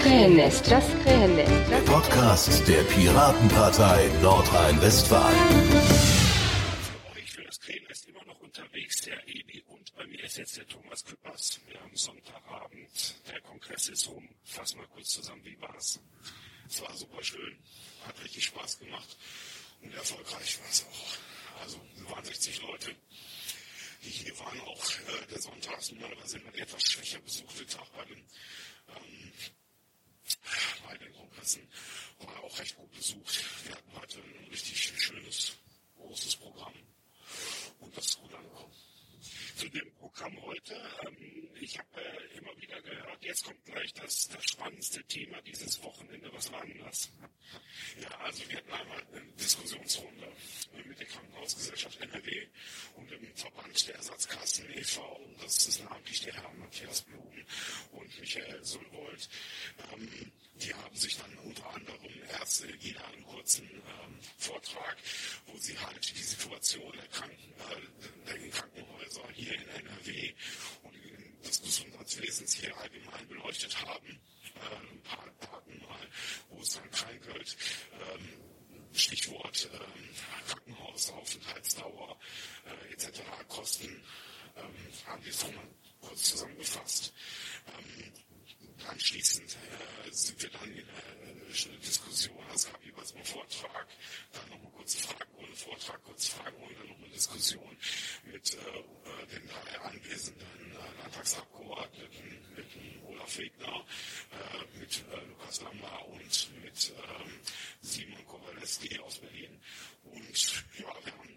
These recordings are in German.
Krähennest. Der Podcast der Piratenpartei Nordrhein-Westfalen. Für euch für das Krähennest immer noch unterwegs, der Ebi, und bei mir ist jetzt der Thomas Küppers. Wir haben Sonntagabend, der Kongress ist rum. Fass mal kurz zusammen, wie war's? Es war super schön, hat richtig Spaß gemacht und erfolgreich war es auch. Also waren 60 Leute, die hier waren, auch der Sonntag ist normalerweise immer ein etwas schwächer besuchte Tag bei den Kongressen, war auch recht gut besucht. Wir hatten heute ein richtig schönes, großes Programm und das ist gut angekommen. Zu dem Programm heute, ich habe immer wieder gehört, jetzt kommt gleich das spannendste Thema dieses Wochenende. Was war denn das? Ja, also wir hatten einmal eine Diskussionsrunde mit der Krankenhausgesellschaft NRW und dem Verband der Ersatzkassen e.V. Das ist namentlich der Herr Matthias Blum und Michael Sulwold. Die haben sich dann unter anderem erst jeder einen kurzen Vortrag, wo sie halt die Situation der Krankenhäuser hier in NRW und des Gesundheitswesens hier allgemein beleuchtet haben. Ein paar Daten mal, wo es dann Krankheit, Stichwort Krankenhausaufenthaltsdauer etc. Kosten, haben wir es nochmal kurz zusammengefasst. Anschließend sind wir dann in eine Diskussion, es gab jeweils einen Vortrag, dann nochmal kurze Fragen ohne Vortrag, kurze Fragen und dann nochmal eine Diskussion mit den drei anwesenden Landtagsabgeordneten, mit Olaf Wegner, mit Lukas Lammer und mit Simon Kowaleski aus Berlin. Und ja, wir haben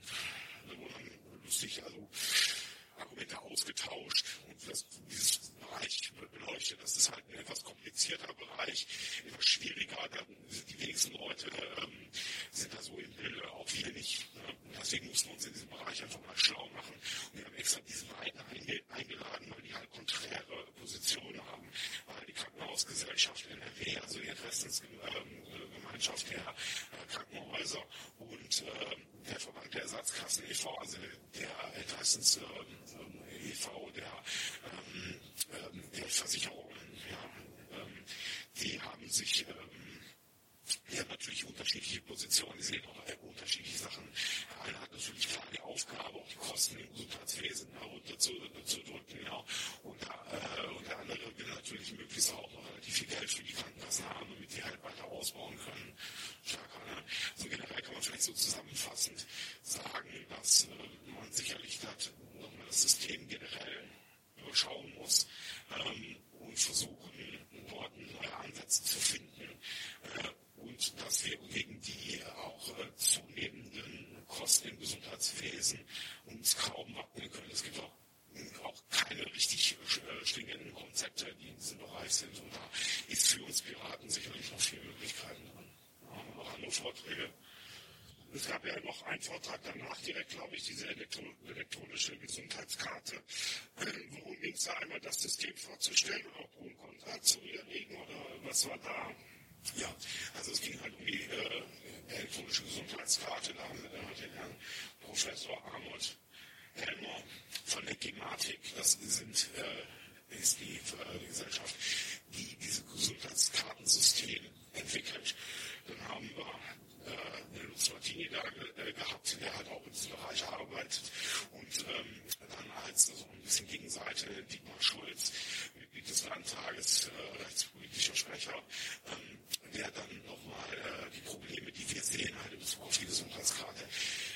lustig Argumente ausgetauscht und dieses Bereich beleuchtet. Das ist halt ein etwas komplizierter Bereich, etwas schwieriger. Die wenigsten Leute sind da so im Bilde, auch wir nicht. Deswegen mussten wir uns in diesem Bereich einfach mal schlau machen. Und wir haben extra diese beiden eingeladen, weil die halt konträre Positionen haben. Weil die Krankenhausgesellschaft NRW, also die Interessensgemeinschaft der Krankenhäuser und der Verband der Ersatzkassen e.V., also der Interessens e.V. der Versicherungen, die haben sich natürlich unterschiedliche Positionen, die sehen auch unterschiedliche Sachen. Der eine hat natürlich klar die Aufgabe, auch die Kosten im Gesundheitswesen herunterzudrücken, und der andere will natürlich möglichst auch noch relativ viel Geld für die Krankenkassen haben, damit die halt weiter ausbauen können. Stärker, ne? Also generell kann man vielleicht so zusammenfassend sagen, dass man sicherlich nochmal das System generell überschauen muss und versuchen, dort neue Ansätze zu finden und dass wir gegen die auch zunehmenden Kosten im Gesundheitswesen uns kaum wappnen können. Es gibt auch keine richtig stringenten Konzepte, die in diesem Bereich sind, und da ist für uns Piraten sicherlich noch viele Möglichkeiten drin. Da haben wir noch andere Vorträge. Es gab ja noch einen Vortrag danach, direkt, glaube ich, diese elektronische Gesundheitskarte. Worum ging es da, einmal das System vorzustellen oder Pro und Contra zu widerlegen, oder was war da? Ja, also es ging halt um die elektronische Gesundheitskarte. Da haben wir dann den Herrn Professor Arnold Helmer von der Gematik. Das ist die Gesellschaft, die dieses Gesundheitskartensystem entwickelt. Dann haben wir Lutz Martini da gehabt, der halt auch in diesem Bereich arbeitet, und dann als so ein bisschen Gegenseite Dietmar Schulz, Mitglied des Landtages, rechtspolitischer Sprecher, der dann nochmal die Probleme, die wir sehen, halt in Bezug auf die Gesundheitskarte.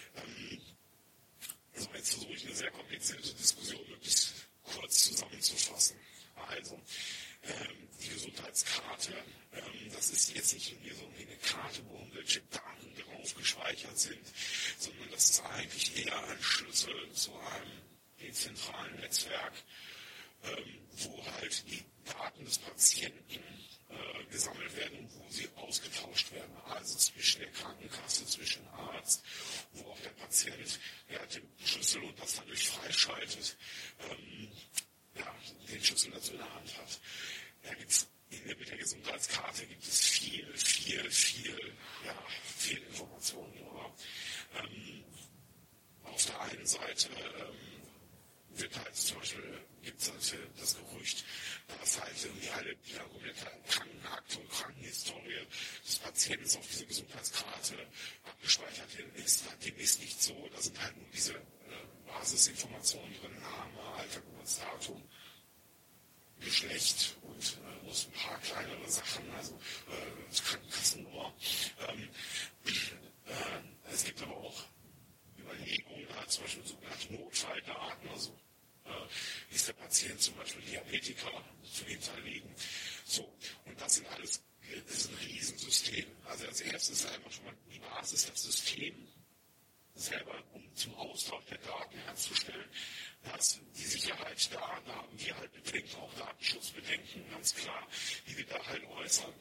Also jetzt versuche ich eine sehr komplizierte Diskussion möglichst kurz zusammenzufassen. Also, die Gesundheitskarte, das ist jetzt nicht irgendwie so eine Karte, wo irgendwelche Daten drauf gespeichert sind, sondern das ist eigentlich eher ein Schlüssel zu einem dezentralen Netzwerk, wo halt die Daten des Patienten gesammelt werden und wo sie ausgetauscht werden. Also zwischen der Krankenkasse, zwischen Arzt, wo auch der Patient den Schlüssel und das dadurch freischaltet, den Schlüssel dazu in der Hand hat. Da gibt's mit der Gesundheitskarte gibt es viel Informationen. Aber auf der einen Seite wird halt zum Beispiel, gibt es halt das Gerücht, dass halt irgendwie alle die komplette Krankenakte Patient auf dieser Gesundheitskarte abgespeichert ist, dem ist nicht so. Da sind halt nur diese Basisinformationen drin, Name, Alter, Geburtsdatum, Geschlecht und muss ein paar kleinere Sachen, also Krankenkassennummer. Es gibt aber auch Überlegungen, zum Beispiel sogenannte Notfalldaten, also ist der Patient zum Beispiel Diabetiker zu hinterlegen. So, und das ist ein Riesensystem. Also als erstes ist einfach schon mal die Basis, das System selber, um zum Austausch der Daten herzustellen. Da ist die Sicherheit da haben wir halt Bedenken, auch Datenschutzbedenken, ganz klar, die wir da halt äußern.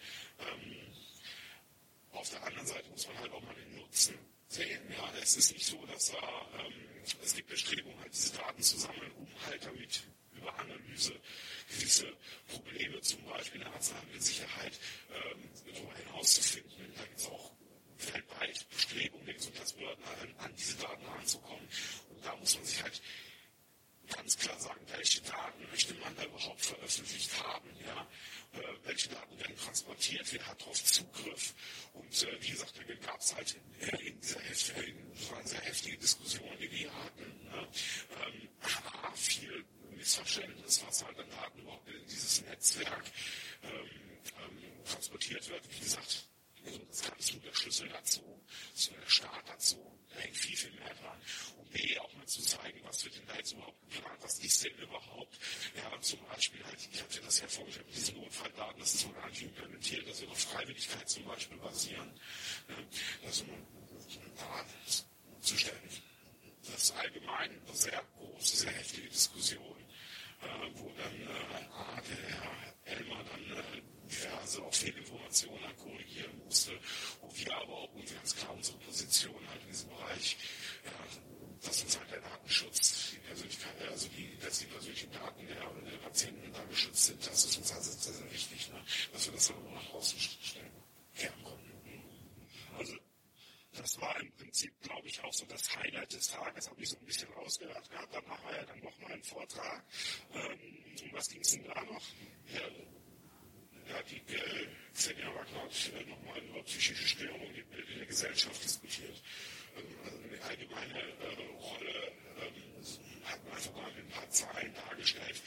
Auf der anderen Seite muss man halt auch mal den Nutzen sehen. Ja, es ist nicht so, dass es gibt Bestrebungen, halt diese Daten zu sammeln, um halt damit über Analyse gewisse Probleme, zum Beispiel in der Arzneimittelsicherheit, darüber hinauszufinden. Da gibt es auch weltweit Bestrebungen der Gesundheitsbehörden, an diese Daten ranzukommen. Und da muss man sich halt ganz klar sagen, welche Daten möchte man da überhaupt veröffentlicht haben, ja? Welche Daten werden transportiert, wer hat darauf Zugriff. Und wie gesagt, da gab es halt in dieser sehr heftige Diskussion, die wir hatten, ne? Viel Missverständnis, was halt an Daten überhaupt in dieses Netzwerk transportiert wird. Wie gesagt, das ist nur der Schlüssel dazu, das ist nur der Start dazu, da hängt viel mehr dran. Und B, auch mal zu zeigen, was wird denn da jetzt überhaupt geplant, was ist denn überhaupt, ja, zum Beispiel halt, ich hatte das ja vorgestellt, mit diesen Notfalldaten, das ist noch gar nicht implementiert, dass wir auf Freiwilligkeit zum Beispiel basieren, also Daten zu stellen. Das ist allgemein eine sehr große, sehr heftige Diskussion, wo dann der Herr Elmer dann diverse auch Fehlinformationen korrigieren musste, wo wir aber auch ganz klar unsere Position halt in diesem Bereich, ja, dass uns halt der Datenschutz, die Persönlichkeit, also dass die persönlichen Daten der Patienten da geschützt sind, das ist uns also sehr, sehr wichtig, ne, dass wir das dann auch nach draußen stellen konnten. Also das war im Prinzip, glaube ich, auch so das Highlight des Tages, habe ich so ein bisschen rausgehört gehabt. Dann machen wir ja dann nochmal einen Vortrag. Um was ging es denn da noch? Ja, die Xenia Wagner hat nochmal über psychische Störungen in der Gesellschaft diskutiert. Also eine allgemeine Rolle hat man einfach mal mit ein paar Zahlen dargestellt,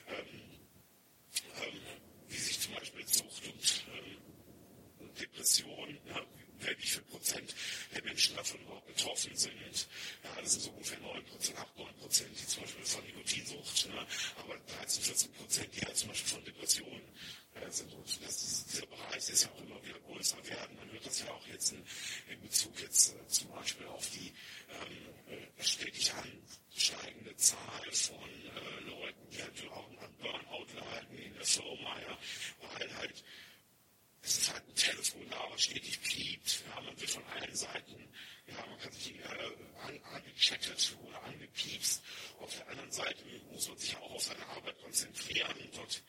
wie sich zum Beispiel Sucht und Depression, wie viel Prozent der Menschen davon überhaupt betroffen sind. Ja, das sind so ungefähr 9%, 8-9%, die zum Beispiel von Nikotinsucht, aber 13-14%, die halt zum Beispiel von Depressionen sind. Und dieser Bereich ist ja auch immer wieder größer werden. Man hört das ja auch jetzt in Bezug jetzt zum Beispiel auf die stetig ansteigende Zahl von Leuten, die halt auch an Burnout leiden in der Firma, ja, weil halt es ist halt ein Telefon da, was stetig piept. Ja, man wird von allen Seiten, ja, man kann sich angechattet oder angepiepst. Auf der anderen Seite muss man sich ja auch auf seine Arbeit konzentrieren und dort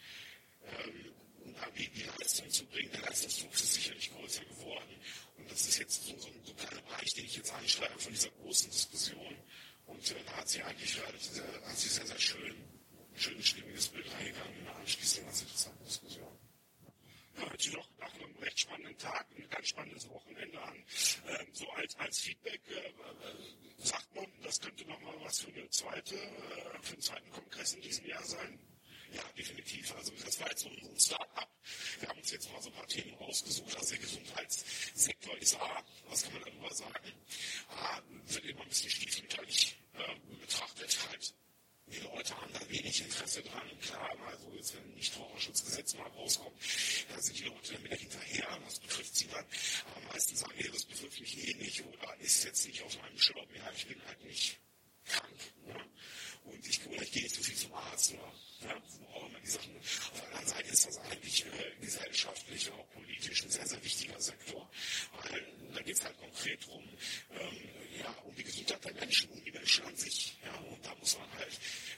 die Leistung zu bringen. Der Leistungsdruck ist sicherlich größer geworden. Und das ist jetzt so ein kleiner Bereich, den ich jetzt anschreibe von dieser großen Diskussion. Und da hat sie eigentlich sehr, sehr schön stimmiges Bild reingegangen in der anschließenden ganz interessanten Diskussion. Hört sich doch nach einem recht spannenden Tag, ein ganz spannendes Wochenende an. So als Feedback sagt man, das könnte nochmal was für einen zweiten Kongress in diesem Jahr sein. Ja, definitiv. Also das war jetzt so ein Start-up. Wir haben uns jetzt mal so ein paar Themen rausgesucht. Also der Gesundheitssektor ist was kann man darüber sagen? Wird immer ein bisschen stiefmütterlich betrachtet halt. Die Leute haben da wenig Interesse dran. Klar, also jetzt, wenn ein Nichtraucherschutzgesetz mal rauskommt, da sind die Leute dann wieder hinterher. Was betrifft sie dann? Aber meistens sagen, das betrifft mich eh nicht oder ist jetzt nicht auf meinem Schirm. Ja, ich bin halt nicht krank. Ne? Und ich gehe nicht so viel zum Arzt. Oder, ja, auch immer die Sachen. Auf der anderen Seite ist das eigentlich gesellschaftlich und auch politisch ein sehr, sehr wichtiger Sektor. Weil da geht es halt konkret um die Gesundheit der Menschen, um die Menschen an sich. Ja, und da muss man halt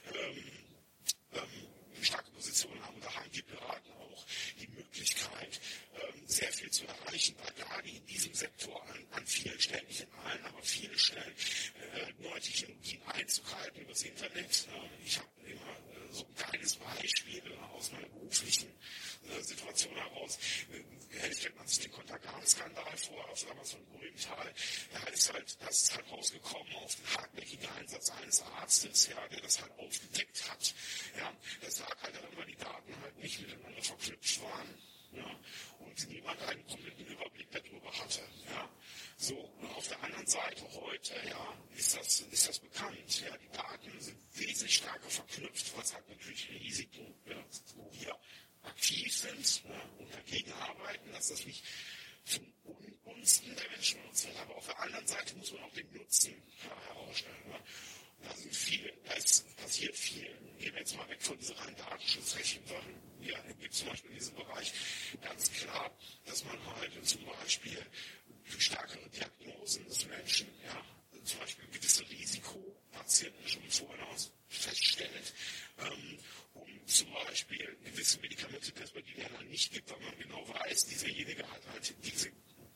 eine starke Position haben. Und da haben die Piraten auch die Möglichkeit, sehr viel zu erreichen, weil gerade in diesem Sektor an vielen Stellen, nicht in allen, aber viele Stellen, neue Technologien einzugreifen über das Internet. Ich habe immer so ein kleines Beispiel aus meiner beruflichen Situation heraus. stellt man sich den Kontergan-Skandal vor, auf damals von Grüntal. Das ist halt rausgekommen auf den hartnäckigen Einsatz eines Arztes, ja, der das halt aufgedeckt hat. Ja, das lag halt daran, weil die Daten halt nicht miteinander verknüpft waren. Ja, und niemand einen kompletten Überblick darüber hatte. Ja. So, und auf der anderen Seite heute, ja, ist das bekannt. Ja, die Daten sind wesentlich stärker verknüpft, was halt natürlich ein Risiko, ja, wo wir aktiv sind, ja, und dagegen arbeiten, dass das nicht zum Ungunsten der Menschen nutzen wird. Aber auf der anderen Seite muss man auch den Nutzen herausstellen. Ja. Da passiert viel. Gehen wir jetzt mal weg von dieser rein datenschutzrechtlichen Sachen. Ja, es gibt zum Beispiel in diesem Bereich ganz klar, dass man halt zum Beispiel für stärkere Diagnosen des Menschen, ja, zum Beispiel gewisse Risikopatienten schon vorher feststellt, um zum Beispiel gewisse Medikamente, die es bei den Ländern nicht gibt, weil man genau weiß, dieserjenige hat halt diese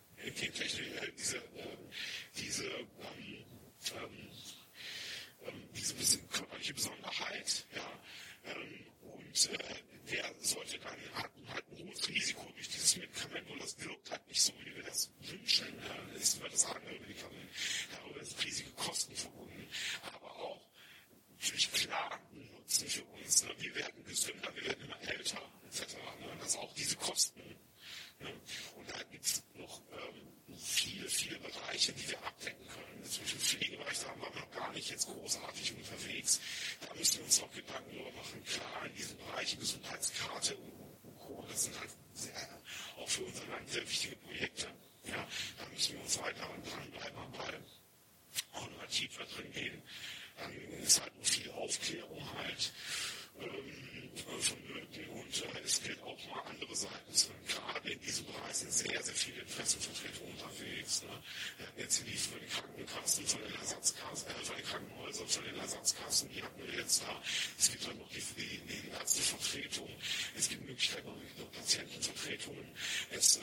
körperliche Besonderheit, ja, und der sollte dann hat ein hohes Risiko durch dieses Medikament und das wirkt halt nicht so, wie wir das wünschen. Ist über das andere Medikament, darüber sind riesige Kosten verbunden, aber auch natürlich klar ein Nutzen für uns. Ne? Wir werden gesünder, wir werden immer älter, etc. Ne? Das auch diese Kosten. Ne? Und da gibt es noch viele Bereiche, die wir abdecken können. Zwischen Pflegebereich, da waren wir noch gar nicht jetzt großartig unterwegs. Da müssen wir uns auch Gedanken darüber machen. Klar, in diesen Bereichen Gesundheitskarte und Co., das sind halt auch für unser Land sehr wichtige Projekte. Ja, da müssen wir uns weiter dranbleiben am Ball, auch noch tiefer drin gehen. Dann ist halt noch viel Aufklärung halt vonnöten und es gilt auch mal andere Seiten. Gerade in diesem Bereich sind sehr viele Interessenvertretungen unterwegs. Ne? Jetzt lief von den Krankenkassen, von den Ersatzkassen, von den Krankenhäusern, von den Ersatzkassen, die hatten wir jetzt da. Es gibt dann noch die Ärztevertretungen, es gibt Möglichkeiten noch Patientenvertretungen. Es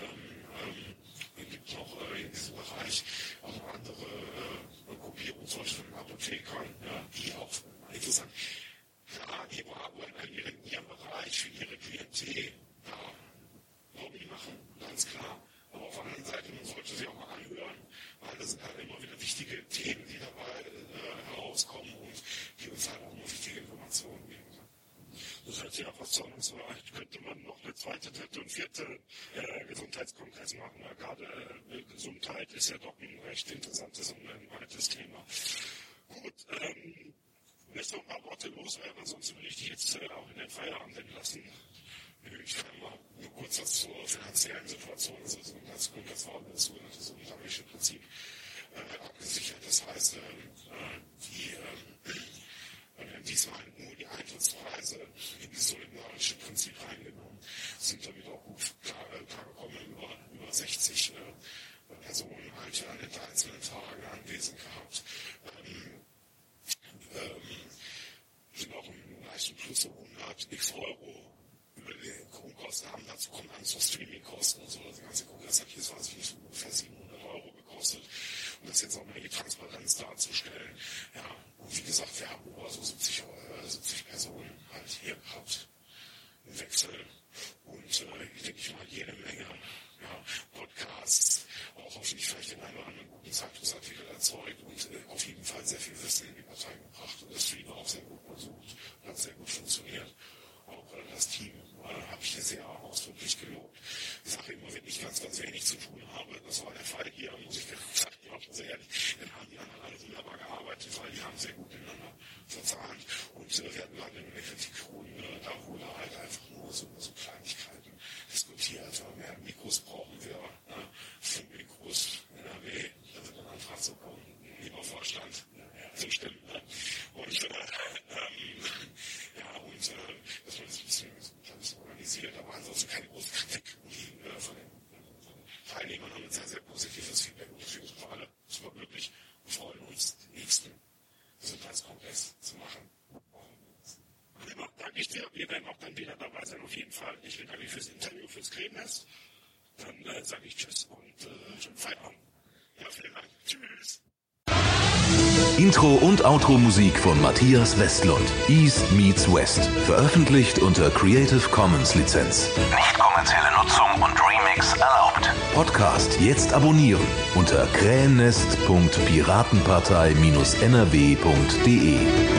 gibt noch in diesem Bereich auch noch andere Gruppierungen, zum Beispiel von Apothekern, ja, die auch interessant. Klar, die arbeiten in ihrem Bereich für ihre Klientel, ja, Lobby machen, ganz klar. Aber auf der anderen Seite, man sollte sie auch mal anhören, weil das sind halt immer wieder wichtige Themen, die dabei herauskommen und die uns halt auch immer wichtige Informationen geben. Das hört sich auch was an. So, könnte man noch eine zweite, dritte und vierte Gesundheitskongress machen. Ja, gerade Gesundheit ist ja doch ein recht interessantes und ein weites Thema. Gut, willst du noch ein paar Worte loswerden? Ansonsten würde ich dich jetzt auch in den Feierabend entlassen. Ich kann mal nur kurz was zur finanziellen Situation. Also das Grundsatzverordnung ist so das solidarische Prinzip abgesichert. Das heißt, wir haben diesmal nur die Eintrittspreise in dieses solidarische Prinzip reingenommen, sind damit auch gut klargekommen, über 60 Personen halt an den einzelnen Tagen anwesend gehabt. Sind auch im leichten Plus so 100 x Euro über die Grundkosten haben. Dazu kommen dann so Streaming-Kosten und so. Das ganze Kongress hat jetzt, weiß ich nicht, ungefähr 700 Euro gekostet. Und das jetzt auch mal die Transparenz darzustellen. Ja, und wie gesagt, wir haben über so 70 Personen halt hier gehabt im Wechsel. Und ich denke mal, jede Menge Podcasts, auch hoffentlich vielleicht den einen oder anderen guten Zeitungsartikel erzeugt und auf jeden Fall sehr viel Wissen in die Partei gebracht. Und das Stream auch sehr gut besucht und hat sehr gut funktioniert. Auch das Team habe ich hier sehr ausdrücklich gelobt. Ich sage immer, wenn ich ganz wenig zu tun habe, das war der Fall hier, muss ich sagen, sehr ehrlich, dann haben die anderen alle wunderbar gearbeitet, weil die haben sehr gut miteinander verzahnt. Und wir hatten dann in der Kritikrunde, da wurde halt einfach nur so Kleinigkeiten diskutiert. Mehr Mikros brauchen wir, 5 Mikros in NRW, da wird ein Antrag zu kommen, lieber Vorstand, so stimmt. Ne? Und dass man das ein bisschen organisiert, aber ansonsten keine große Kritik. Die von den Teilnehmern haben ein sehr, sehr positives Feedback und für uns alle super glücklich und freuen uns, den nächsten Gesundheitskongress zu machen. Prima, danke ich dir. Wir werden auch dann wieder dabei sein, auf jeden Fall. Ich will danke fürs Interview, fürs Krähennest. Dann sage ich Tschüss und schönen Feierabend. Ja, vielen Dank. Tschüss. Intro- und Outro-Musik von Matthias Westlund. East meets West. Veröffentlicht unter Creative Commons Lizenz. Nicht kommerzielle Nutzung und Remix erlaubt. Podcast jetzt abonnieren unter krähennest.piratenpartei-nrw.de.